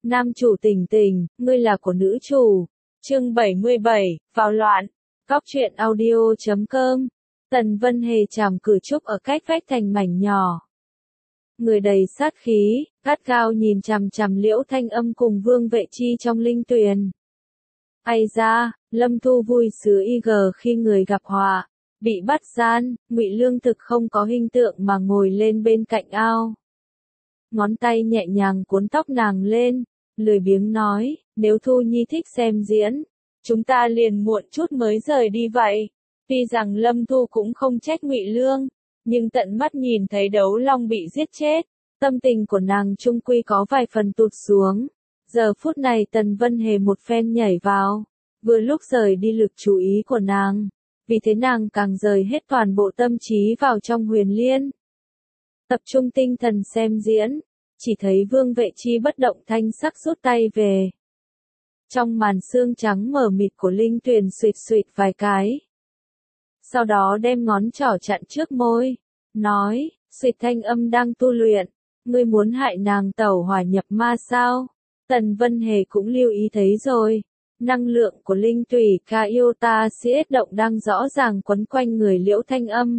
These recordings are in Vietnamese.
Nam chủ Tình Tình, ngươi là của nữ chủ. Chương 77, vào loạn. Góc truyện audio.com. Tần Vân Hề chàm cử trúc ở cách vách thành mảnh nhỏ. Người đầy sát khí, gắt gao nhìn chằm chằm Liễu Thanh Âm cùng Vương Vệ Chi trong linh tuyền. Ai ra, Lâm Thu vui sứ IG khi người gặp họa, bị bắt gian, Ngụy Lương thực không có hình tượng mà ngồi lên bên cạnh ao. Ngón tay nhẹ nhàng cuốn tóc nàng lên, lười biếng nói, nếu Thu Nhi thích xem diễn, chúng ta liền muộn chút mới rời đi vậy. Tuy rằng Lâm Thu cũng không trách Ngụy Lương, nhưng tận mắt nhìn thấy đấu long bị giết chết, tâm tình của nàng chung quy có vài phần tụt xuống. Giờ phút này Tần Vân Hề một phen nhảy vào, vừa lúc rời đi lực chú ý của nàng, vì thế nàng càng rời hết toàn bộ tâm trí vào trong Huyền Liên. Tập trung tinh thần xem diễn, chỉ thấy Vương Vệ Chi bất động thanh sắc rút tay về. Trong màn sương trắng mờ mịt của linh tuyền suỵt suỵt vài cái. Sau đó đem ngón trỏ chặn trước môi, nói, suỵt Thanh Âm đang tu luyện, ngươi muốn hại nàng tẩu hỏa nhập ma sao? Tần Vân Hề cũng lưu ý thấy rồi, năng lượng của linh tùy Kaiota Siết động đang rõ ràng quấn quanh người Liễu Thanh Âm.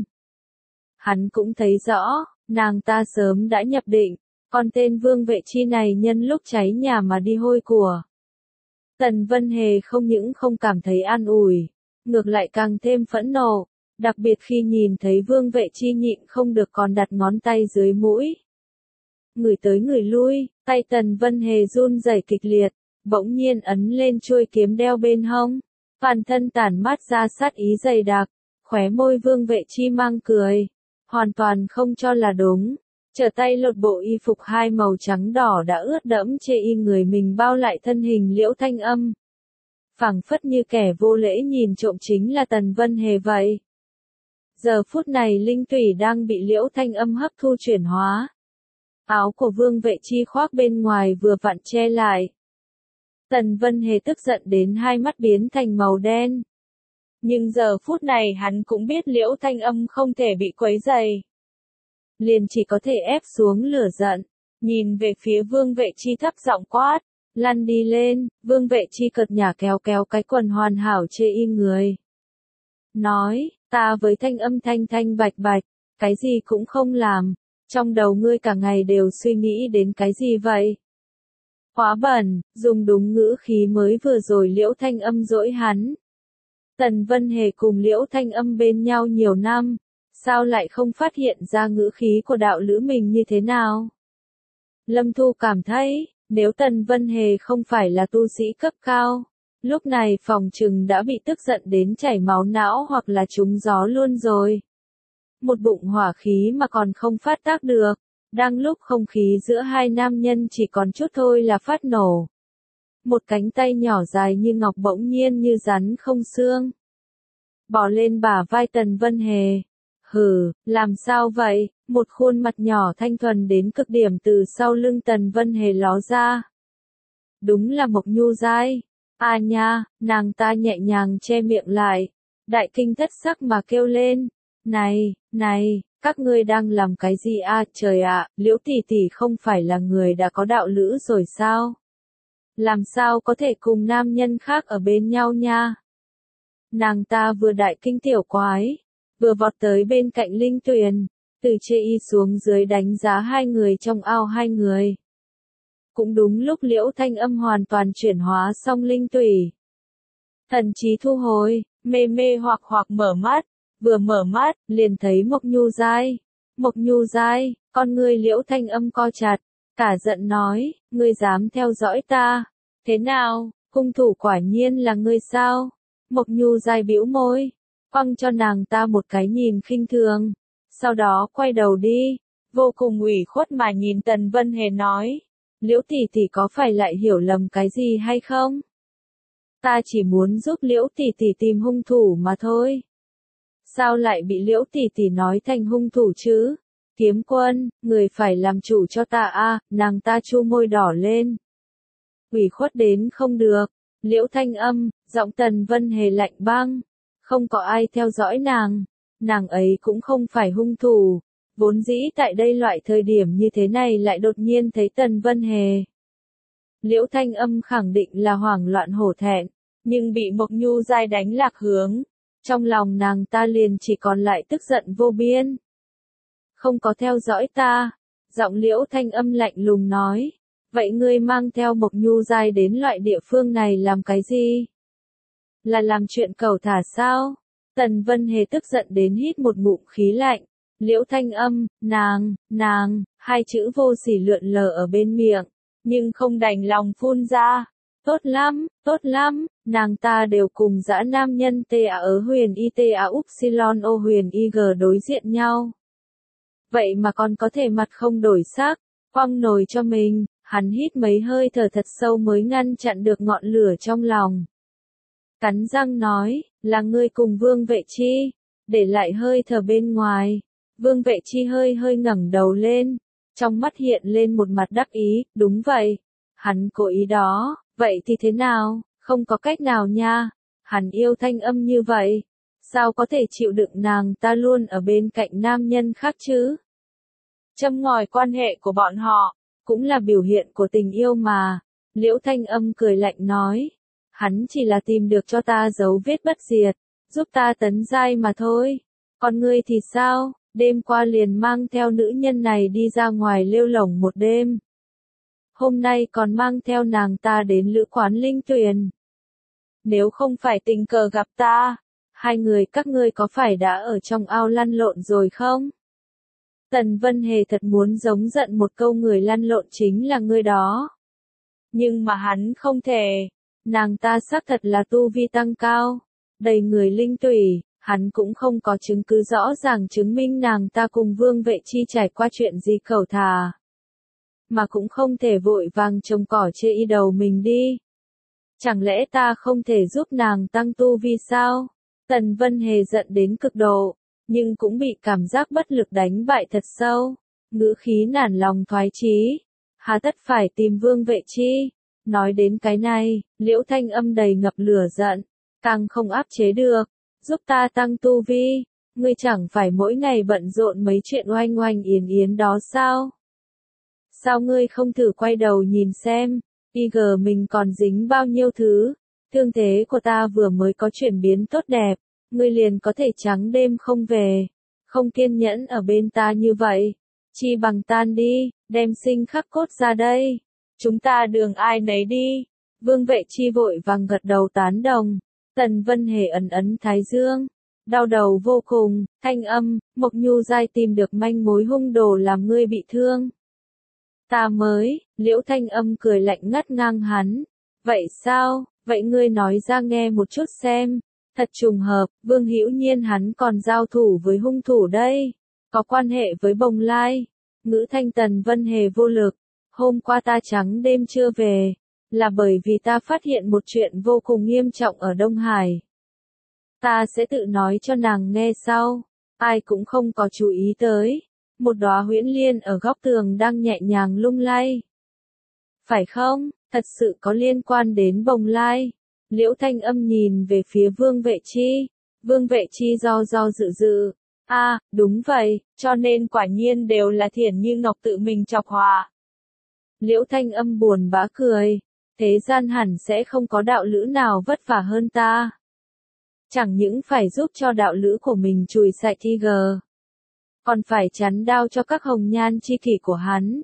Hắn cũng thấy rõ, nàng ta sớm đã nhập định, còn tên Vương Vệ Chi này nhân lúc cháy nhà mà đi hôi của. Tần Vân Hề không những không cảm thấy an ủi, ngược lại càng thêm phẫn nộ, đặc biệt khi nhìn thấy Vương Vệ Chi nhịn không được còn đặt ngón tay dưới mũi. Người tới người lui, tay Tần Vân Hề run rẩy kịch liệt, bỗng nhiên ấn lên chuôi kiếm đeo bên hông, toàn thân tản mát ra sát ý dày đặc, khóe môi Vương Vệ Chi mang cười, hoàn toàn không cho là đúng. Trở tay lột bộ y phục hai màu trắng đỏ đã ướt đẫm chê y người mình bao lại thân hình Liễu Thanh Âm. Phảng phất như kẻ vô lễ nhìn trộm chính là Tần Vân Hề vậy. Giờ phút này linh tủy đang bị Liễu Thanh Âm hấp thu chuyển hóa. Áo của Vương Vệ Chi khoác bên ngoài vừa vặn che lại. Tần Vân Hề tức giận đến hai mắt biến thành màu đen. Nhưng giờ phút này hắn cũng biết Liễu Thanh Âm không thể bị quấy rầy. Liền chỉ có thể ép xuống lửa giận, nhìn về phía Vương Vệ Chi thấp giọng quát, lăn đi lên. Vương Vệ Chi cợt nhả kéo kéo cái quần hoàn hảo chê y người. Nói, ta với Thanh Âm thanh thanh bạch bạch, cái gì cũng không làm, trong đầu ngươi cả ngày đều suy nghĩ đến cái gì vậy? Quá bẩn, dùng đúng ngữ khí mới vừa rồi Liễu Thanh Âm dỗi hắn. Tần Vân Hề cùng Liễu Thanh Âm bên nhau nhiều năm, sao lại không phát hiện ra ngữ khí của đạo lữ mình như thế nào? Lâm Thu cảm thấy, nếu Tần Vân Hề không phải là tu sĩ cấp cao, lúc này phòng trừng đã bị tức giận đến chảy máu não hoặc là trúng gió luôn rồi. Một bụng hỏa khí mà còn không phát tác được, đang lúc không khí giữa hai nam nhân chỉ còn chút thôi là phát nổ. Một cánh tay nhỏ dài như ngọc bỗng nhiên như rắn không xương. Bỏ lên bả vai Tần Vân Hề. Hừ, làm sao vậy? Một khuôn mặt nhỏ thanh thuần đến cực điểm từ sau lưng Tần Vân Hề ló ra. Đúng là Mộc Nhu Giai. À nha, nàng ta nhẹ nhàng che miệng lại. Đại kinh thất sắc mà kêu lên. Này, các ngươi đang làm cái gì à? Trời ạ, Liễu tỷ tỷ không phải là người đã có đạo lữ rồi sao? Làm sao có thể cùng nam nhân khác ở bên nhau nha? Nàng ta vừa đại kinh tiểu quái, vừa vọt tới bên cạnh linh tuyền, từ chê y xuống dưới đánh giá hai người trong ao hai người. Cũng đúng lúc Liễu Thanh Âm hoàn toàn chuyển hóa xong linh tủy. Thần trí thu hồi, mê mê hoặc mở mắt, vừa mở mắt, liền thấy Mộc Nhu Giai. Mộc Nhu Giai, con ngươi Liễu Thanh Âm co chặt, cả giận nói, ngươi dám theo dõi ta, thế nào, hung thủ quả nhiên là ngươi sao? Mộc Nhu Giai bĩu môi, quăng cho nàng ta một cái nhìn khinh thường, sau đó quay đầu đi, vô cùng ủy khuất mà nhìn Tần Vân Hề nói, Liễu tỷ tỷ có phải lại hiểu lầm cái gì hay không? Ta chỉ muốn giúp Liễu tỷ tỷ tìm hung thủ mà thôi. Sao lại bị Liễu tỷ tỷ nói thành hung thủ chứ? Kiếm Quân, người phải làm chủ cho ta a. Nàng ta chu môi đỏ lên. Ủy khuất đến không được. Liễu Thanh Âm, giọng Tần Vân Hề lạnh băng. Không có ai theo dõi nàng. Nàng ấy cũng không phải hung thủ. Vốn dĩ tại đây loại thời điểm như thế này lại đột nhiên thấy Tần Vân Hề. Liễu Thanh Âm khẳng định là hoảng loạn hổ thẹn, nhưng bị Mộc Nhu Giai đánh lạc hướng. Trong lòng nàng ta liền chỉ còn lại tức giận vô biên. Không có theo dõi ta. Giọng Liễu Thanh Âm lạnh lùng nói. Vậy ngươi mang theo Mộc Nhu Giai đến loại địa phương này làm cái gì? Là làm chuyện cẩu thả sao? Tần Vân Hề tức giận đến hít một ngụm khí lạnh. Liễu Thanh Âm, nàng, hai chữ vô sỉ lượn lờ ở bên miệng, nhưng không đành lòng phun ra. Tốt lắm, nàng ta đều cùng dã nam nhân TA ở huyền ITA Upsilon O huyền IG đối diện nhau. Vậy mà còn có thể mặt không đổi sắc, quăng nồi cho mình, hắn hít mấy hơi thở thật sâu mới ngăn chặn được ngọn lửa trong lòng. Cắn răng nói, là ngươi cùng Vương Vệ Chi, để lại hơi thở bên ngoài. Vương Vệ Chi hơi ngẩng đầu lên, trong mắt hiện lên một mặt đắc ý, đúng vậy, hắn cố ý đó, vậy thì thế nào, không có cách nào nha, hắn yêu Thanh Âm như vậy, sao có thể chịu đựng nàng ta luôn ở bên cạnh nam nhân khác chứ? Châm ngòi quan hệ của bọn họ, cũng là biểu hiện của tình yêu mà. Liễu Thanh Âm cười lạnh nói, hắn chỉ là tìm được cho ta dấu vết bất diệt, giúp ta tấn giai mà thôi. Còn ngươi thì sao, đêm qua liền mang theo nữ nhân này đi ra ngoài lêu lổng một đêm. Hôm nay còn mang theo nàng ta đến lữ quán Linh Tuyền. Nếu không phải tình cờ gặp ta, hai người các ngươi có phải đã ở trong ao lăn lộn rồi không? Tần Vân Hề thật muốn giống giận một câu người lăn lộn chính là ngươi đó. Nhưng mà hắn không thể. Nàng ta xác thật là tu vi tăng cao, đầy người linh tủy, hắn cũng không có chứng cứ rõ ràng chứng minh nàng ta cùng Vương Vệ Chi trải qua chuyện gì cẩu thả. Mà cũng không thể vội vàng trồng cỏ chê y đầu mình đi. Chẳng lẽ ta không thể giúp nàng tăng tu vi sao? Tần Vân Hề giận đến cực độ, nhưng cũng bị cảm giác bất lực đánh bại thật sâu. Ngữ khí nản lòng thoái chí. Hà tất phải tìm Vương Vệ Chi. Nói đến cái này, Liễu Thanh Âm đầy ngập lửa giận, càng không áp chế được. Giúp ta tăng tu vi, ngươi chẳng phải mỗi ngày bận rộn mấy chuyện oanh oanh yến yến đó sao? Sao ngươi không thử quay đầu nhìn xem, IG mình còn dính bao nhiêu thứ, thương thế của ta vừa mới có chuyển biến tốt đẹp, ngươi liền có thể trắng đêm không về, không kiên nhẫn ở bên ta như vậy, chi bằng tan đi, đem sinh khắc cốt ra đây, chúng ta đường ai nấy đi. Vương Vệ Chi vội vàng gật đầu tán đồng. Tần Vân Hề ấn thái dương, đau đầu vô cùng. Thanh Âm, Mộc Nhu Giai tìm được manh mối hung đồ làm ngươi bị thương. Ta mới, Liễu Thanh Âm cười lạnh ngắt ngang hắn. Vậy sao, vậy ngươi nói ra nghe một chút xem. Thật trùng hợp, Vương Hữu Nhiên hắn còn giao thủ với hung thủ đây. Có quan hệ với Bồng Lai. Ngữ thanh Tần Vân Hề vô lực. Hôm qua ta trắng đêm chưa về. Là bởi vì ta phát hiện một chuyện vô cùng nghiêm trọng ở Đông Hải. Ta sẽ tự nói cho nàng nghe sau. Ai cũng không có chú ý tới. Một đóa huyễn liên ở góc tường đang nhẹ nhàng lung lay. Phải không, thật sự có liên quan đến Bồng Lai. Liễu Thanh Âm nhìn về phía Vương Vệ Chi. Vương Vệ Chi do dự. Đúng vậy, cho nên quả nhiên đều là Thiển Như Ngọc tự mình chọc họa. Liễu Thanh Âm buồn bã cười. Thế gian hẳn sẽ không có đạo lữ nào vất vả hơn ta. Chẳng những phải giúp cho đạo lữ của mình chùi sạch IG, còn phải chắn đao cho các hồng nhan chi kỷ của hắn.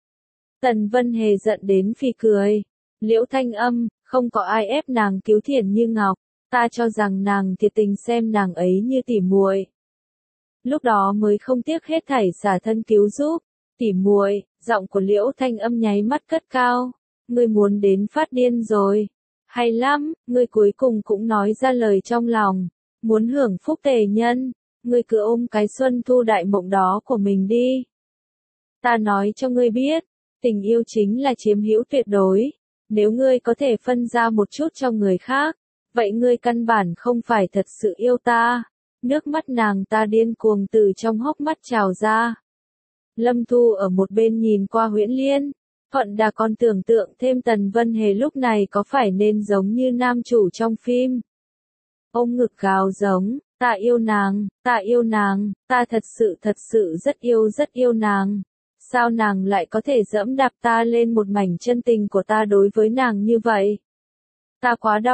Tần Vân Hề giận đến phì cười. Liễu Thanh Âm, không có ai ép nàng cứu Thiển Như Ngọc, ta cho rằng nàng thiệt tình xem nàng ấy như tỉ muội. Lúc đó mới không tiếc hết thảy xả thân cứu giúp. Tỉ muội, giọng của Liễu Thanh Âm nháy mắt cất cao. Ngươi muốn đến phát điên rồi. Hay lắm, ngươi cuối cùng cũng nói ra lời trong lòng. Muốn hưởng phúc tề nhân, ngươi cứ ôm cái xuân thu đại mộng đó của mình đi. Ta nói cho ngươi biết, tình yêu chính là chiếm hữu tuyệt đối. Nếu ngươi có thể phân ra một chút cho người khác, vậy ngươi căn bản không phải thật sự yêu ta. Nước mắt nàng ta điên cuồng từ trong hốc mắt trào ra. Lâm Thu ở một bên nhìn qua huyễn liên. Thuận Đà còn tưởng tượng thêm Tần Vân Hề lúc này có phải nên giống như nam chủ trong phim. Ôm ngực gào giống, ta yêu nàng, ta thật sự rất yêu nàng. Sao nàng lại có thể giẫm đạp ta lên một mảnh chân tình của ta đối với nàng như vậy? Ta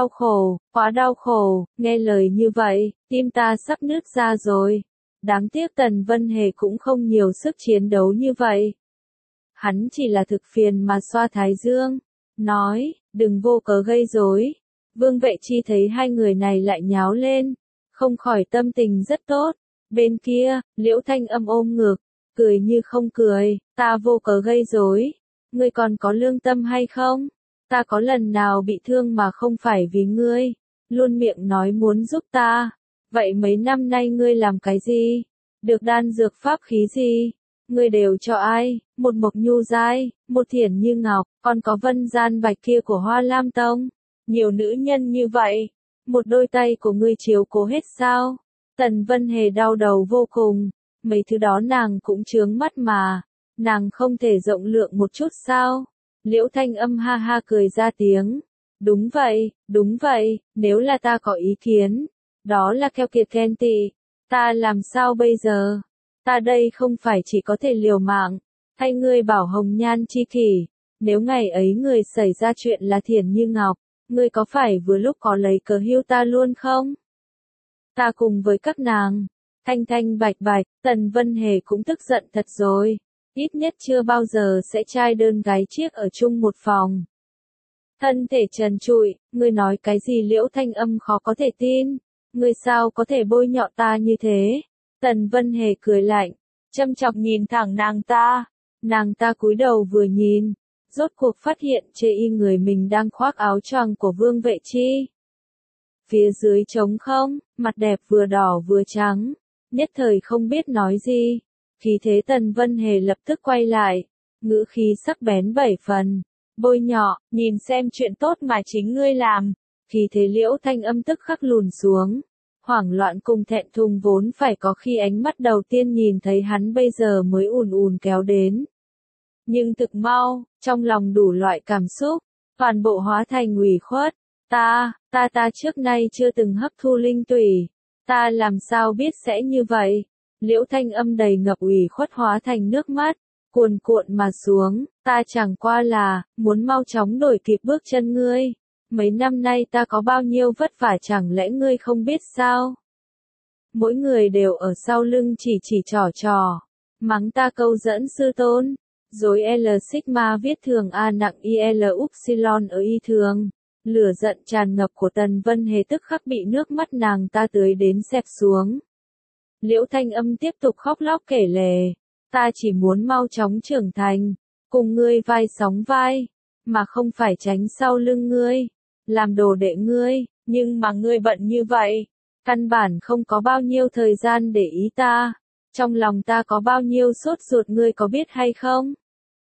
quá đau khổ, nghe lời như vậy, tim ta sắp nứt ra rồi. Đáng tiếc Tần Vân Hề cũng không nhiều sức chiến đấu như vậy. Hắn chỉ là thực phiền mà xoa thái dương, nói, đừng vô cớ gây rối. Vương Vệ Chi thấy hai người này lại nháo lên, không khỏi tâm tình rất tốt. Bên kia, Liễu Thanh Âm ôm ngực, cười như không cười, ta vô cớ gây rối, ngươi còn có lương tâm hay không? Ta có lần nào bị thương mà không phải vì ngươi, luôn miệng nói muốn giúp ta. Vậy mấy năm nay ngươi làm cái gì? Được đan dược pháp khí gì? Ngươi đều cho ai? Một Mộc Nhu Giai, một Thiển Như Ngọc, còn có Vân Gian Bạch kia của Hoa Lam Tông. Nhiều nữ nhân như vậy, một đôi tay của ngươi chiếu cố hết sao? Tần Vân Hề đau đầu vô cùng, mấy thứ đó nàng cũng chướng mắt mà, nàng không thể rộng lượng một chút sao? Liễu Thanh Âm ha ha cười ra tiếng. Đúng vậy, nếu là ta có ý kiến, đó là keo kiệt ghen tị, ta làm sao bây giờ? Ta đây không phải chỉ có thể liều mạng, thay ngươi bảo hồng nhan chi kỷ, nếu ngày ấy người xảy ra chuyện là Thiển Như Ngọc, ngươi có phải vừa lúc có lấy cớ hưu ta luôn không? Ta cùng với các nàng, thanh thanh bạch bạch, Tần Vân Hề cũng tức giận thật rồi. Ít nhất chưa bao giờ sẽ trai đơn gái chiếc ở chung một phòng. Thân thể trần trụi, ngươi nói cái gì? Liễu Thanh Âm khó có thể tin. Ngươi sao có thể bôi nhọ ta như thế? Tần Vân Hề cười lạnh, châm chọc nhìn thẳng nàng ta. Nàng ta cúi đầu vừa nhìn, rốt cuộc phát hiện chê y người mình đang khoác áo choàng của Vương Vệ Chi. Phía dưới trống không, mặt đẹp vừa đỏ vừa trắng, nhất thời không biết nói gì. Khí thế Tần Vân Hề lập tức quay lại, ngữ khí sắc bén 7 phần, bôi nhọ, nhìn xem chuyện tốt mà chính ngươi làm. Khí thế Liễu Thanh Âm tức khắc lùn xuống, hoảng loạn cùng thẹn thùng vốn phải có khi ánh mắt đầu tiên nhìn thấy hắn bây giờ mới ùn ùn kéo đến. Nhưng thực mau, trong lòng đủ loại cảm xúc, toàn bộ hóa thành ủy khuất. Ta trước nay chưa từng hấp thu linh tủy, ta làm sao biết sẽ như vậy? Liễu Thanh Âm đầy ngập ủy khuất hóa thành nước mắt, cuồn cuộn mà xuống, ta chẳng qua là, muốn mau chóng đổi kịp bước chân ngươi. Mấy năm nay ta có bao nhiêu vất vả chẳng lẽ ngươi không biết sao? Mỗi người đều ở sau lưng chỉ trò, mắng ta câu dẫn sư tôn, rồi L sigma viết thường A nặng IL upsilon ở y thường. Lửa giận tràn ngập của Tần Vân Hề tức khắc bị nước mắt nàng ta tưới đến xẹp xuống. Liễu Thanh Âm tiếp tục khóc lóc kể lể, ta chỉ muốn mau chóng trưởng thành, cùng ngươi vai sóng vai, mà không phải tránh sau lưng ngươi, làm đồ đệ ngươi, nhưng mà ngươi bận như vậy, căn bản không có bao nhiêu thời gian để ý ta, trong lòng ta có bao nhiêu sốt ruột ngươi có biết hay không?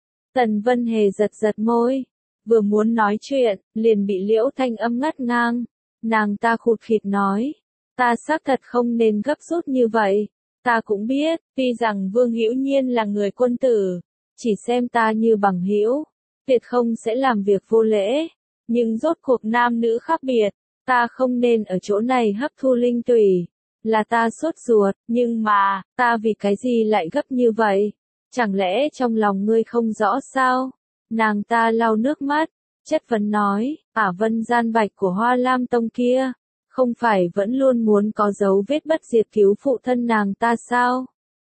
Tần Vân Hề giật môi, vừa muốn nói chuyện, liền bị Liễu Thanh Âm ngắt ngang, nàng ta khụt khịt nói. Ta xác thật không nên gấp rút như vậy. Ta cũng biết, tuy rằng Vương Hữu Nhiên là người quân tử, chỉ xem ta như bằng hữu, tuyệt không sẽ làm việc vô lễ. Nhưng rốt cuộc nam nữ khác biệt, ta không nên ở chỗ này hấp thu linh tủy. Là ta sốt ruột, nhưng mà, ta vì cái gì lại gấp như vậy? Chẳng lẽ trong lòng ngươi không rõ sao? Nàng ta lau nước mắt, chất vấn nói, Vân Gian Bạch của Hoa Lam Tông kia. Không phải vẫn luôn muốn có dấu vết bất diệt cứu phụ thân nàng ta sao?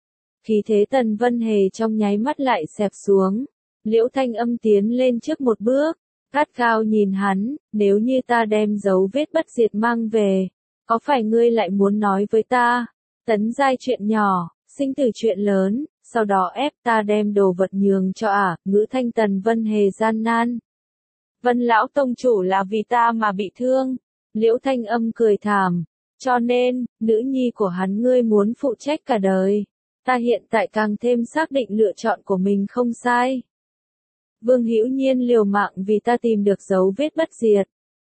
Khí thế Tần Vân Hề trong nháy mắt lại xẹp xuống. Liễu Thanh Âm tiến lên trước một bước, gắt gao nhìn hắn, nếu như ta đem dấu vết bất diệt mang về, có phải ngươi lại muốn nói với ta? Tấn giai chuyện nhỏ, sinh tử chuyện lớn, sau đó ép ta đem đồ vật nhường cho ngữ thanh Tần Vân Hề gian nan. Vân lão tông chủ là vì ta mà bị thương. Liễu Thanh Âm cười thảm, cho nên, nữ nhi của hắn ngươi muốn phụ trách cả đời. Ta hiện tại càng thêm xác định lựa chọn của mình không sai. Vương Hữu Nhiên liều mạng vì ta tìm được dấu vết bất diệt.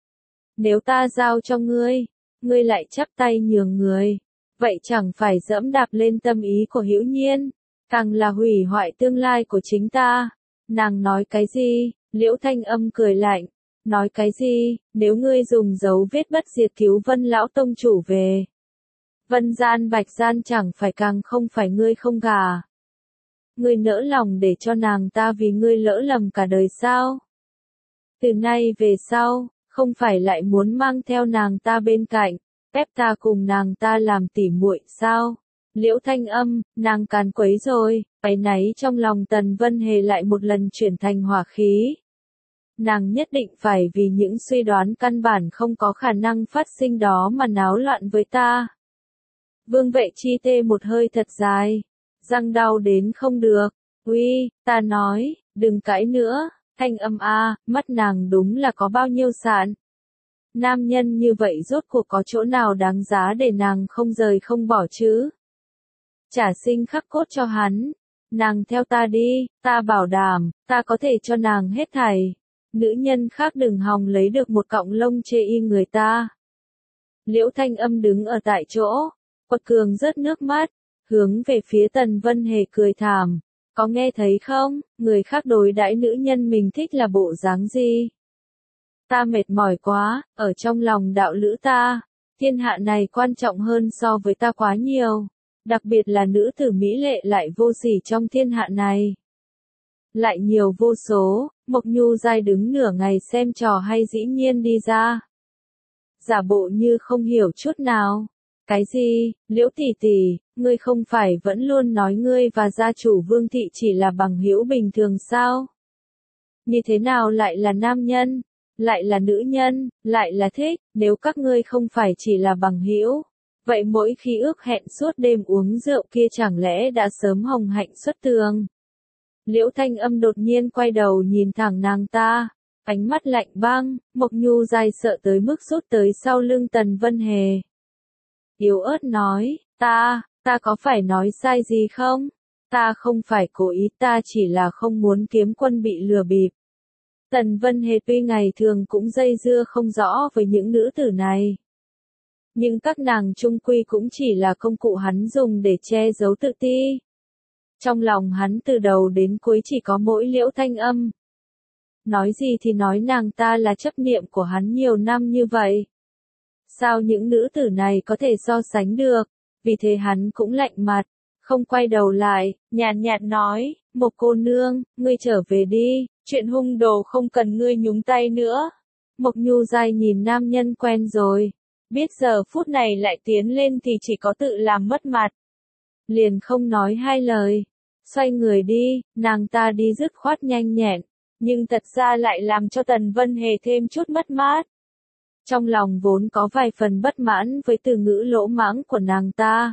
Nếu ta giao cho ngươi, ngươi lại chắp tay nhường người, vậy chẳng phải dẫm đạp lên tâm ý của Hữu Nhiên, càng là hủy hoại tương lai của chính ta. Nàng nói cái gì? Liễu Thanh Âm cười lạnh. Nói cái gì, nếu ngươi dùng dấu vết bất diệt cứu Vân lão tông chủ về. Vân Gian Bạch Gian chẳng phải càng không phải ngươi không gà. ngươi nỡ lòng để cho nàng ta vì ngươi lỡ lầm cả đời sao? Từ nay về sau, không phải lại muốn mang theo nàng ta bên cạnh, ép ta cùng nàng ta làm tỉ muội sao? Liễu Thanh Âm, nàng càn quấy rồi, áy náy trong lòng Tần Vân Hề lại một lần chuyển thành hỏa khí. Nàng nhất định phải vì những suy đoán căn bản không có khả năng phát sinh đó mà náo loạn với ta. Vương Vệ Chi tê một hơi thật dài, răng đau đến không được. Uy, ta nói, đừng cãi nữa, Thanh Âm a, mắt nàng đúng là có bao nhiêu sạn. Nam nhân như vậy rốt cuộc có chỗ nào đáng giá để nàng không rời không bỏ chứ? Trả sinh khắc cốt cho hắn, nàng theo ta đi, ta bảo đảm, ta có thể cho nàng hết thảy. Nữ nhân khác đừng hòng lấy được một cọng lông chê y người ta. Liễu Thanh Âm đứng ở tại chỗ, quật cường rớt nước mắt, hướng về phía Tần Vân Hề cười thảm. Có nghe thấy không, người khác đối đãi nữ nhân mình thích là bộ dáng gì? Ta mệt mỏi quá, ở trong lòng đạo lữ ta, thiên hạ này quan trọng hơn so với ta quá nhiều. Đặc biệt là nữ tử mỹ lệ lại vô sỉ trong thiên hạ này. Lại nhiều vô số, Mộc Nhu Giai đứng nửa ngày xem trò hay dĩ nhiên đi ra. Giả bộ như không hiểu chút nào. Cái gì, Liễu tỷ tỷ, ngươi không phải vẫn luôn nói ngươi và gia chủ Vương thị chỉ là bằng hữu bình thường sao? Như thế nào lại là nam nhân, lại là nữ nhân, lại là thích, nếu các ngươi không phải chỉ là bằng hữu, vậy mỗi khi ước hẹn suốt đêm uống rượu kia chẳng lẽ đã sớm hồng hạnh xuất tường? Liễu Thanh Âm đột nhiên quay đầu nhìn thẳng nàng ta, ánh mắt lạnh băng. Mộc Nhu Giai sợ tới mức rút tới sau lưng Tần Vân Hề. Yếu ớt nói, ta có phải nói sai gì không? Ta không phải cố ý, ta chỉ là không muốn Kiếm Quân bị lừa bịp. Tần Vân Hề tuy ngày thường cũng dây dưa không rõ với những nữ tử này. Nhưng các nàng chung quy cũng chỉ là công cụ hắn dùng để che giấu tự ti. Trong lòng hắn từ đầu đến cuối chỉ có mỗi Liễu Thanh Âm. Nói gì thì nói nàng ta là chấp niệm của hắn nhiều năm như vậy. Sao những nữ tử này có thể so sánh được, vì thế hắn cũng lạnh mặt, không quay đầu lại, nhàn nhạt nói, Mộc cô nương, ngươi trở về đi, chuyện hung đồ không cần ngươi nhúng tay nữa. Mộc Nhu Giai nhìn nam nhân quen rồi, biết giờ phút này lại tiến lên thì chỉ có tự làm mất mặt. Liền không nói hai lời, xoay người đi, nàng ta đi dứt khoát nhanh nhẹn, nhưng thật ra lại làm cho Tần Vân Hề thêm chút mất mát. Trong lòng vốn có vài phần bất mãn với từ ngữ lỗ mãng của nàng ta.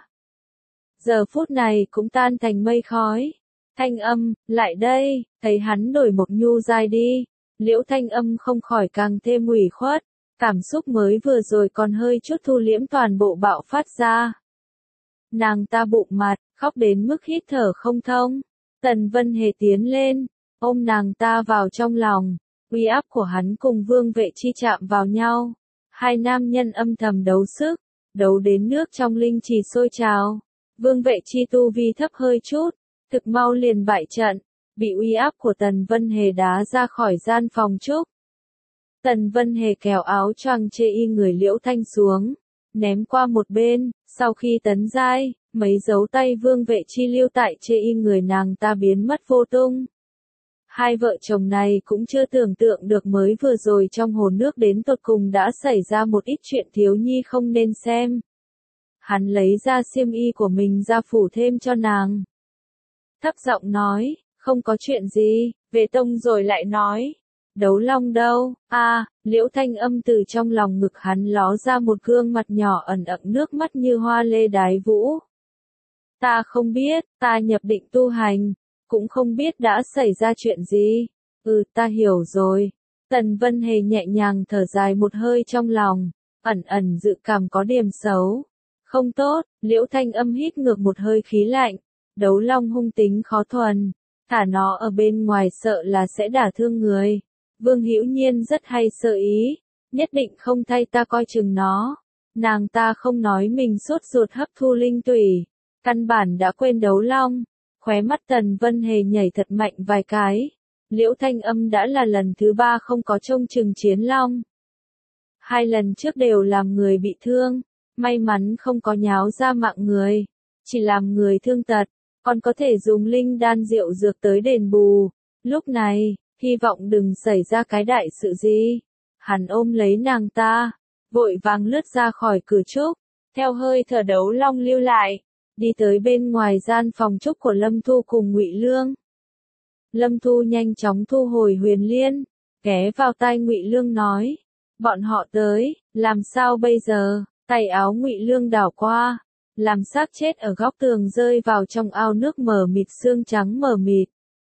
Giờ phút này cũng tan thành mây khói. Thanh Âm, lại đây, thấy hắn đổi Mộc Nhu Giai đi. Liễu Thanh Âm không khỏi càng thêm ủy khuất. Cảm xúc mới vừa rồi còn hơi chút thu liễm toàn bộ bạo phát ra. Nàng ta bụng mặt, khóc đến mức hít thở không thông. Tần Vân Hề tiến lên, ôm nàng ta vào trong lòng. Uy áp của hắn cùng Vương Vệ Chi chạm vào nhau. Hai nam nhân âm thầm đấu sức, đấu đến nước trong linh trì sôi trào. Vương Vệ Chi tu vi thấp hơi chút, thực mau liền bại trận, bị uy áp của Tần Vân Hề đá ra khỏi gian phòng trúc. Tần Vân Hề kéo áo choàng chê y người Liễu Thanh xuống, ném qua một bên, sau khi tấn giai, mấy dấu tay Vương Vệ Chi lưu tại chê y người nàng ta biến mất vô tung. Hai vợ chồng này cũng chưa tưởng tượng được mới vừa rồi trong hồ nước đến tột cùng đã xảy ra một ít chuyện thiếu nhi không nên xem. Hắn lấy ra xiêm y của mình ra phủ thêm cho nàng. Thấp giọng nói, không có chuyện gì, về tông rồi lại nói. Đấu Long đâu, Liễu Thanh Âm từ trong lòng ngực hắn ló ra một gương mặt nhỏ ẩn ẩn nước mắt như hoa lê đái vũ. Ta không biết, ta nhập định tu hành, cũng không biết đã xảy ra chuyện gì. Ta hiểu rồi. Tần Vân Hề nhẹ nhàng thở dài một hơi trong lòng, ẩn ẩn dự cảm có điểm xấu. Không tốt, Liễu Thanh Âm hít ngược một hơi khí lạnh. Đấu Long hung tính khó thuần, thả nó ở bên ngoài sợ là sẽ đả thương người. Vương Hữu Nhiên rất hay sợ ý, nhất định không thay ta coi chừng nó. Nàng ta không nói mình sốt ruột hấp thu linh tủy, căn bản đã quên Đấu Long. Khóe mắt Tần Vân Hề nhảy thật mạnh vài cái. Liễu Thanh Âm đã là lần thứ 3 không có trông chừng chiến long. 2 lần trước đều làm người bị thương, may mắn không có nháo ra mạng người, chỉ làm người thương tật. còn có thể dùng linh đan rượu dược tới đền bù. Lúc này, hy vọng đừng xảy ra cái đại sự gì. Hắn ôm lấy nàng ta, vội vàng lướt ra khỏi cửa trúc, theo hơi thở Đấu Long lưu lại, đi tới bên ngoài gian phòng trúc của Lâm Thu cùng Ngụy Lương. Lâm Thu nhanh chóng thu hồi huyền liên, ghé vào tai Ngụy Lương nói, bọn họ tới, làm sao bây giờ? Tay áo Ngụy Lương đảo qua, làm xác chết ở góc tường rơi vào trong ao nước mờ mịt xương trắng mờ mịt.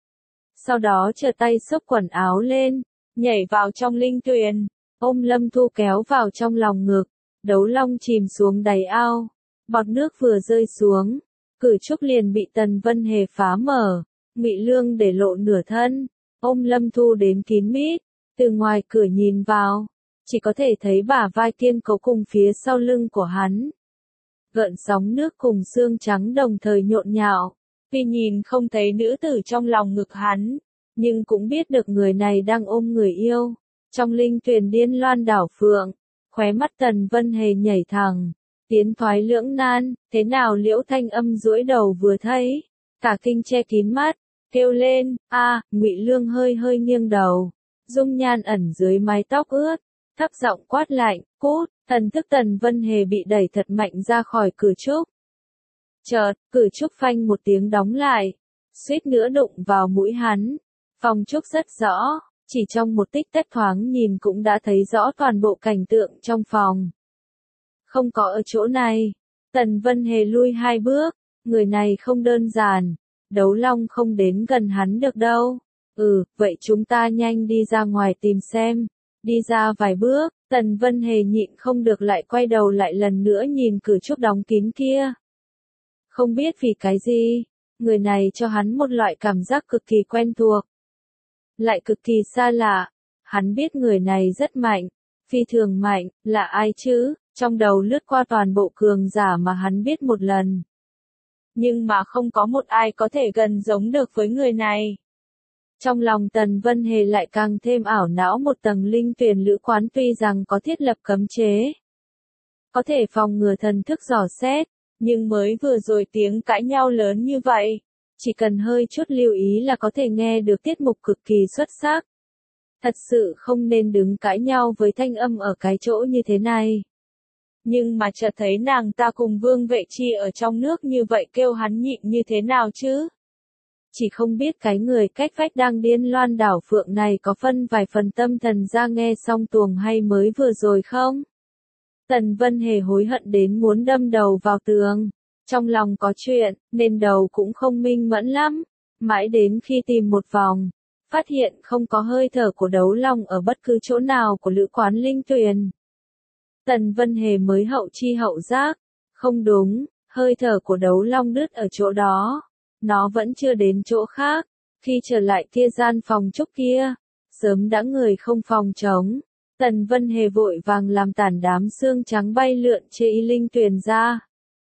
Sau đó trở tay xốc quần áo lên, nhảy vào trong linh tuyền, ôm Lâm Thu kéo vào trong lòng ngực. Đấu Long chìm xuống đáy ao, bọt nước vừa rơi xuống, cửa trúc liền bị Tần Vân Hề phá mở. Ngụy Lương để lộ nửa thân, ôm Lâm Thu đến kín mít, từ ngoài cửa nhìn vào, chỉ có thể thấy bả vai kiên cố cùng phía sau lưng của hắn. Gợn sóng nước cùng xương trắng đồng thời nhộn nhạo, tuy nhìn không thấy nữ tử trong lòng ngực hắn, nhưng cũng biết được người này đang ôm người yêu. Trong linh tuyền điên loan đảo phượng, khóe mắt Tần Vân Hề nhảy thẳng, tiến thoái lưỡng nan, thế nào Liễu Thanh Âm duỗi đầu vừa thấy, cả kinh che kín mắt, kêu lên, a, Ngụy Lương hơi hơi nghiêng đầu, dung nhan ẩn dưới mái tóc ướt, thấp giọng quát lạnh, cút, thần thức Tần Vân Hề bị đẩy thật mạnh ra khỏi cửa trúc. Chợt, cửa trúc phanh một tiếng đóng lại, suýt nữa đụng vào mũi hắn. Phòng trúc rất rõ, chỉ trong một tích tắc thoáng nhìn cũng đã thấy rõ toàn bộ cảnh tượng trong phòng. Không có ở chỗ này, Tần Vân Hề lui 2 bước, người này không đơn giản, Đấu Long không đến gần hắn được đâu. Vậy chúng ta nhanh đi ra ngoài tìm xem. Đi ra vài bước, Tần Vân Hề nhịn không được lại quay đầu lại lần nữa nhìn cửa trúc đóng kín kia. Không biết vì cái gì, người này cho hắn một loại cảm giác cực kỳ quen thuộc, lại cực kỳ xa lạ. Hắn biết người này rất mạnh, phi thường mạnh, là ai chứ? Trong đầu lướt qua toàn bộ cường giả mà hắn biết một lần. Nhưng mà không có một ai có thể gần giống được với người này. Trong lòng Tần Vân Hề lại càng thêm ảo não một tầng linh tuyền lữ quán tuy rằng có thiết lập cấm chế, có thể phòng ngừa thần thức dò xét, nhưng mới vừa rồi tiếng cãi nhau lớn như vậy, chỉ cần hơi chút lưu ý là có thể nghe được tiết mục cực kỳ xuất sắc. Thật sự không nên đứng cãi nhau với Thanh Âm ở cái chỗ như thế này. Nhưng mà chợt thấy nàng ta cùng Vương Vệ Chi ở trong nước như vậy kêu hắn nhịn như thế nào chứ? Chỉ không biết cái người cách vách đang điên loan đảo phượng này có phân vài phần tâm thần ra nghe xong tuồng hay mới vừa rồi không? Tần Vân Hề hối hận đến muốn đâm đầu vào tường. Trong lòng có chuyện, nên đầu cũng không minh mẫn lắm. Mãi đến khi tìm một vòng, phát hiện không có hơi thở của Đấu Long ở bất cứ chỗ nào của lữ quán linh tuyền. Tần Vân Hề mới hậu chi hậu giác. Không đúng, hơi thở của Đấu Long đứt ở chỗ đó. Nó vẫn chưa đến chỗ khác. Khi trở lại kia gian phòng trúc kia, sớm đã người không phòng trống. Tần Vân Hề vội vàng làm tản đám xương trắng bay lượn chê y linh tuyền ra.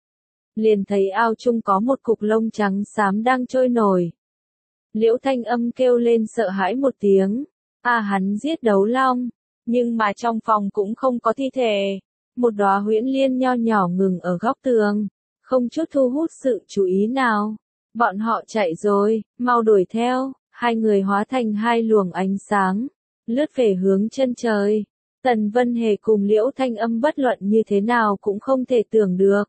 Liền thấy ao chung có một cục lông trắng xám đang trôi nổi. Liễu Thanh Âm kêu lên sợ hãi một tiếng. Hắn giết Đấu Long, nhưng mà trong phòng cũng không có thi thể. Một đóa huyễn liên nho nhỏ ngừng ở góc tường, không chút thu hút sự chú ý nào. Bọn họ chạy rồi, mau đuổi theo. Hai người hóa thành 2 luồng ánh sáng, lướt về hướng chân trời. Tần Vân Hề cùng Liễu Thanh Âm bất luận như thế nào cũng không thể tưởng được.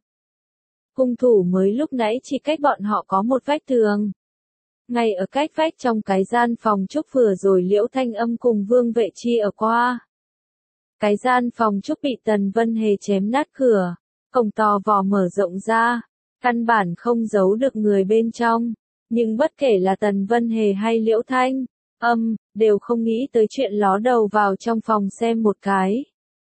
Hung thủ mới lúc nãy chỉ cách bọn họ có một vách tường. Ngay ở cách vách trong cái gian phòng trúc vừa rồi Liễu Thanh Âm cùng Vương Vệ Chi ở qua. Cái gian phòng trúc bị Tần Vân Hề chém nát cửa, cổng to vò mở rộng ra, căn bản không giấu được người bên trong. Nhưng bất kể là Tần Vân Hề hay Liễu Thanh Âm, đều không nghĩ tới chuyện ló đầu vào trong phòng xem một cái.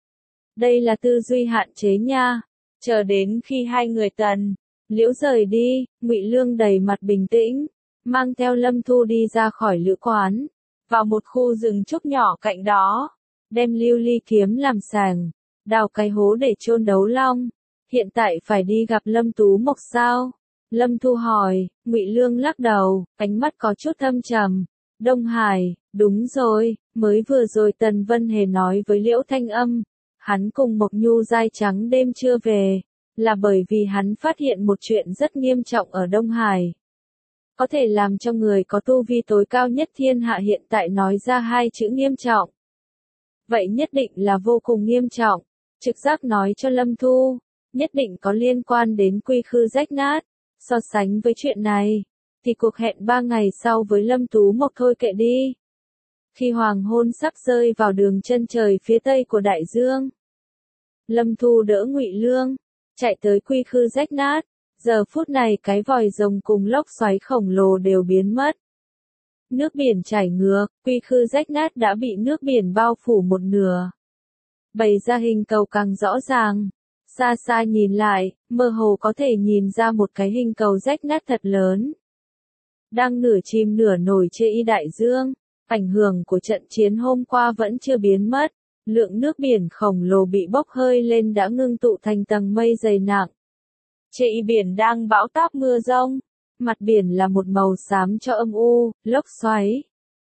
Đây là tư duy hạn chế nha. Chờ đến khi hai người Tần, Liễu rời đi, Ngụy Lương đầy mặt bình tĩnh, mang theo Lâm Thu đi ra khỏi lữ quán, vào một khu rừng trúc nhỏ cạnh đó, đem lưu ly kiếm làm sàng, đào cái hố để chôn Đấu Long. Hiện tại phải đi gặp Lâm Tú Mộc sao? Lâm Thu hỏi. Ngụy Lương lắc đầu, ánh mắt có chút thâm trầm. Đông Hải, đúng rồi, mới vừa rồi Tần Vân Hề nói với Liễu Thanh Âm, hắn cùng Mộc Nhu dai trắng đêm chưa về, là bởi vì hắn phát hiện một chuyện rất nghiêm trọng ở Đông Hải. có thể làm cho người có tu vi tối cao nhất thiên hạ hiện tại nói ra hai chữ nghiêm trọng. Vậy nhất định là vô cùng nghiêm trọng. Trực giác nói cho Lâm Thu, nhất định có liên quan đến quy khư rách nát. So sánh với chuyện này, thì cuộc hẹn 3 ngày sau với Lâm Tú Mộc thôi kệ đi. Khi hoàng hôn sắp rơi vào đường chân trời phía tây của đại dương, Lâm Thu đỡ Ngụy Lương, chạy tới quy khư rách nát. Giờ phút này cái vòi rồng cùng lốc xoáy khổng lồ đều biến mất. Nước biển chảy ngược, quy khư rách nát đã bị nước biển bao phủ một nửa. Bày ra hình cầu càng rõ ràng. Xa xa nhìn lại, mơ hồ có thể nhìn ra một cái hình cầu rách nát thật lớn. Đang nửa chìm nửa nổi trên đại dương, ảnh hưởng của trận chiến hôm qua vẫn chưa biến mất. Lượng nước biển khổng lồ bị bốc hơi lên đã ngưng tụ thành tầng mây dày nặng. Trên biển đang bão táp mưa rông, mặt biển là một màu xám cho âm u, lốc xoáy.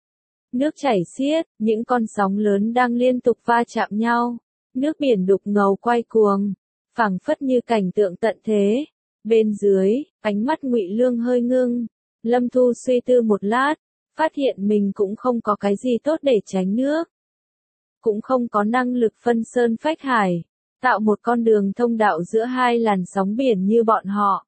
Nước chảy xiết, những con sóng lớn đang liên tục va chạm nhau. Nước biển đục ngầu quay cuồng, phảng phất như cảnh tượng tận thế. Bên dưới, ánh mắt Ngụy Lương hơi ngưng. Lâm Thu suy tư một lát, phát hiện mình cũng không có cái gì tốt để tránh nước. Cũng không có năng lực phân sơn phách hải, tạo một con đường thông đạo giữa hai làn sóng biển như bọn họ.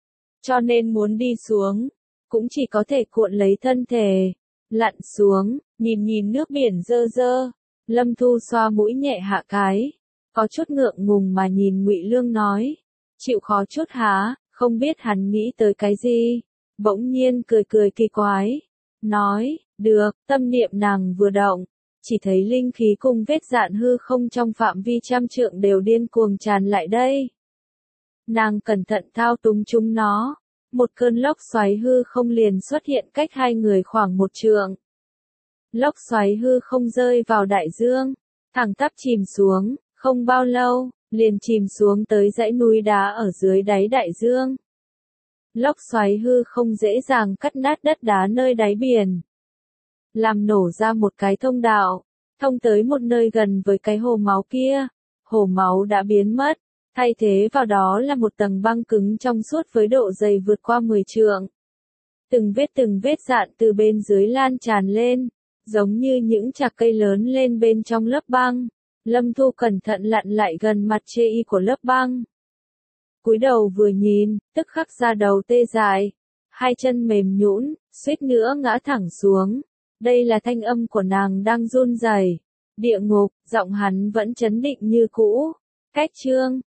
Cho nên muốn đi xuống, cũng chỉ có thể cuộn lấy thân thể, lặn xuống, nhìn nước biển dơ dơ. Lâm Thu xoa mũi nhẹ hạ cái, có chút ngượng ngùng mà nhìn Ngụy Lương nói, chịu khó chút hả, không biết hắn nghĩ tới cái gì. Bỗng nhiên cười kỳ quái, nói, được, tâm niệm nàng vừa động, chỉ thấy linh khí cùng vết dạn hư không trong phạm vi trăm trượng đều điên cuồng tràn lại đây. Nàng cẩn thận thao túng chúng nó, một cơn lốc xoáy hư không liền xuất hiện cách hai người khoảng 1 trượng. Lốc xoáy hư không rơi vào đại dương, thẳng tắp chìm xuống, không bao lâu, liền chìm xuống tới dãy núi đá ở dưới đáy đại dương. Lốc xoáy hư không dễ dàng cắt nát đất đá nơi đáy biển, làm nổ ra một cái thông đạo, thông tới một nơi gần với cái hồ máu kia. Hồ máu đã biến mất, thay thế vào đó là một tầng băng cứng trong suốt với độ dày vượt qua 10 trượng. Từng vết dạn từ bên dưới lan tràn lên, giống như những chạc cây lớn lên bên trong lớp băng. Lâm Thu cẩn thận lặn lại gần mặt chê của lớp băng. Cúi đầu vừa nhìn, tức khắc da đầu tê dại, hai chân mềm nhũn, suýt nữa ngã thẳng xuống. Đây là thanh âm của nàng đang run rẩy. Địa ngục, giọng hắn vẫn trấn định như cũ. Cách chương